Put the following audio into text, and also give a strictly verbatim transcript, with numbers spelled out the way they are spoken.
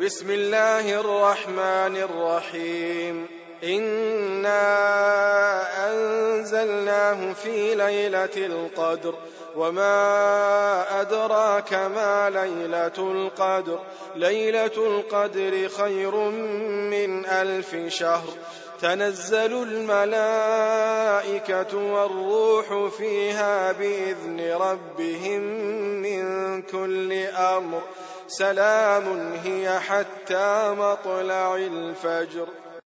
بسم الله الرحمن الرحيم إنا أنزلناه في ليلة القدر وما أدراك ما ليلة القدر ليلة القدر خير من ألف شهر تنزل الملائكة والروح فيها بإذن ربهم من كل أمر سلام هي حتى مطلع الفجر.